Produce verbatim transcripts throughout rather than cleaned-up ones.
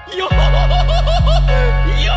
Yo Yo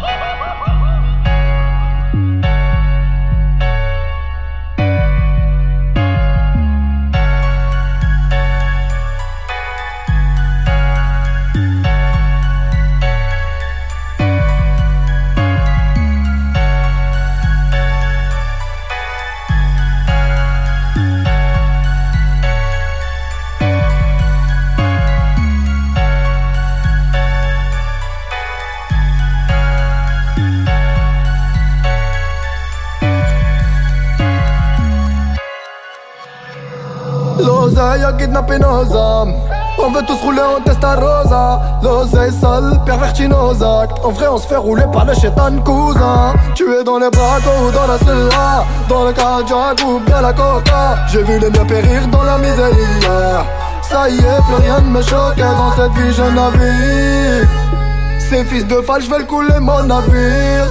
L'oseille a kidnappé nos âmes. On veut tous rouler en Testarossa. L'oseille sale, pervertit nos actes. En vrai on se fait rouler par le chétan cousin. Tu es dans les bracos ou dans la cella, dans le cardiaque ou bien la coca. J'ai vu les miens périr dans la misère. Ça y est, plus rien ne me choque. Dans cette vie je navigue. Ces fils de fall, je vais le couler mon navire.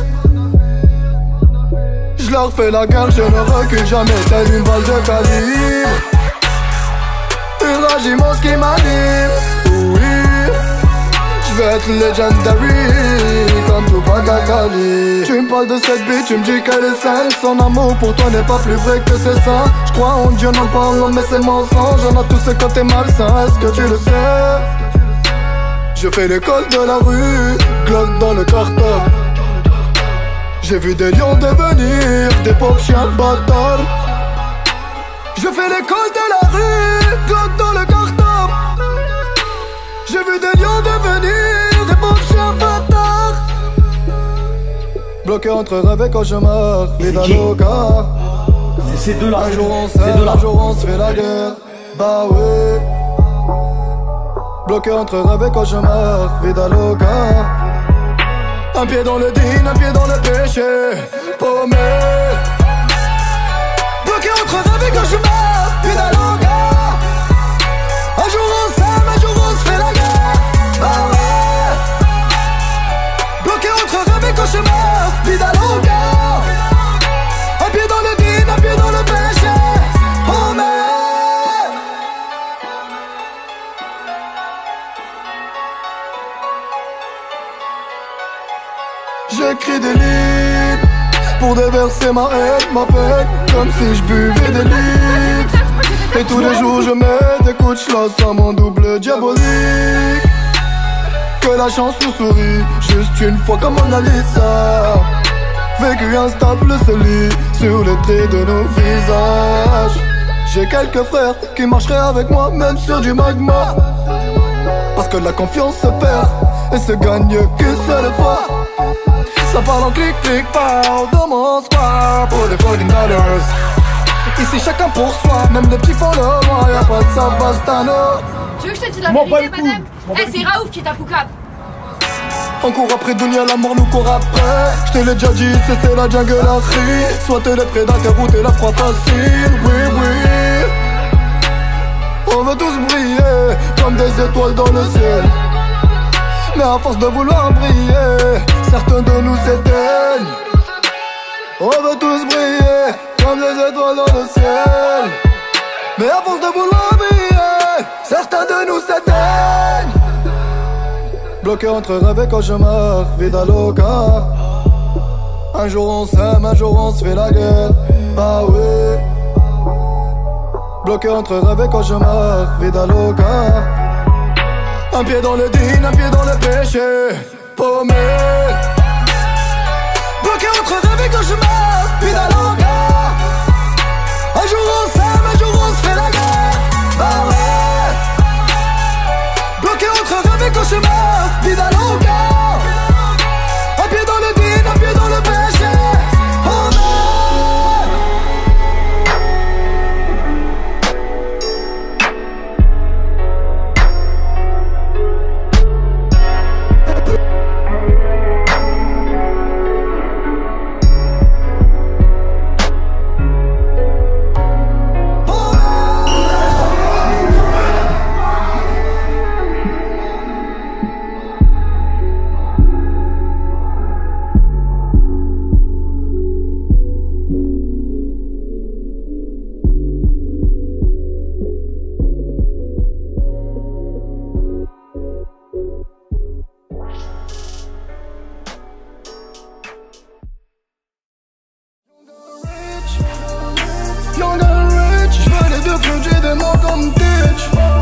Je leur fais la guerre, je ne recule jamais. Telle une balle de calibre. Une rage immense qui m'anime. Oui, je vais être legendary comme Tupac Akali. Tu me parles de cette bitch, tu me dis qu'elle est saine. Son amour pour toi n'est pas plus vrai que c'est ça. Je crois en Dieu, non pas en l'homme, mais c'est le mensonge. On a tous ces côtés malsains, est-ce que tu le sais? Je fais l'école de la rue, Glock dans le carton. J'ai vu des lions devenir des pauvres chiens bâtards. Je fais l'école de la rue, Glock dans le carton. J'ai vu des lions devenir des pauvres chiens bâtards. Bloqué entre rêve et cauchemar, vida loca. C'est deux là. Un jour on s'aime, un jour on se fait la guerre. Bah ouais. Bloqué entre rêve et cauchemar, vida loca. Un pied dans le din, un pied dans le péché. Paumé. Bloqué entre rêve et cauchemar, vida loca. Un jour on s'aime, un jour on se fait la guerre. Ah ouais. Bloqué entre rêve et cauchemar, vida loca. Un pied dans le din, un pied dans le péché. Paumé. J'écris des livres pour déverser ma haine, ma peine, comme si je buvais des litres. Et tous les jours je mets des coups de schloss à mon double diabolique. Que la chance nous sourit, juste une fois comme Mona Lisa. Vécu instable se lit sur les traits de nos visages. J'ai quelques frères qui marcheraient avec moi même sur du magma. Parce que la confiance se perd et se gagne qu'une seule fois. Ça parle en clic clic pow dans mon square pour des fourteen dollars. Ici chacun pour soi, même les petits font le roi, y'a pas de Savastano. Tu veux que je te dise la M'en bats vérité, le cou. madame? Eh, c'est Raouf qui t'a poucap. On court après Dunia, la mort nous court après. J'te l'ai déjà dit, c'est c'est la jungle à cri. Soit t'es les prédateurs ou t'es la proie facile. Oui, oui. On veut tous briller comme des étoiles dans le ciel. Mais à force de vouloir briller, certains de nous s'éteignent. On veut tous briller comme des étoiles dans le ciel. Mais à force de vouloir briller, certains de nous s'éteignent. Bloqué entre rêve et cauchemar, vida loca. Un jour on s'aime, un jour on se fait la guerre. Bah ouais. Bloqué entre rêve et cauchemar, vida loca. Un pied dans le din, un pied dans le péché. Paumé. Bloqué entre rêve et cauchemar, vida loca. Un jour on s'aime, un jour on se fait la guerre. Bah ouais. Bloqué entre rêve et cauchemar, vida loca. Un pied dans le din, un pied dans le péché. Paumé. des mots comme Ditch.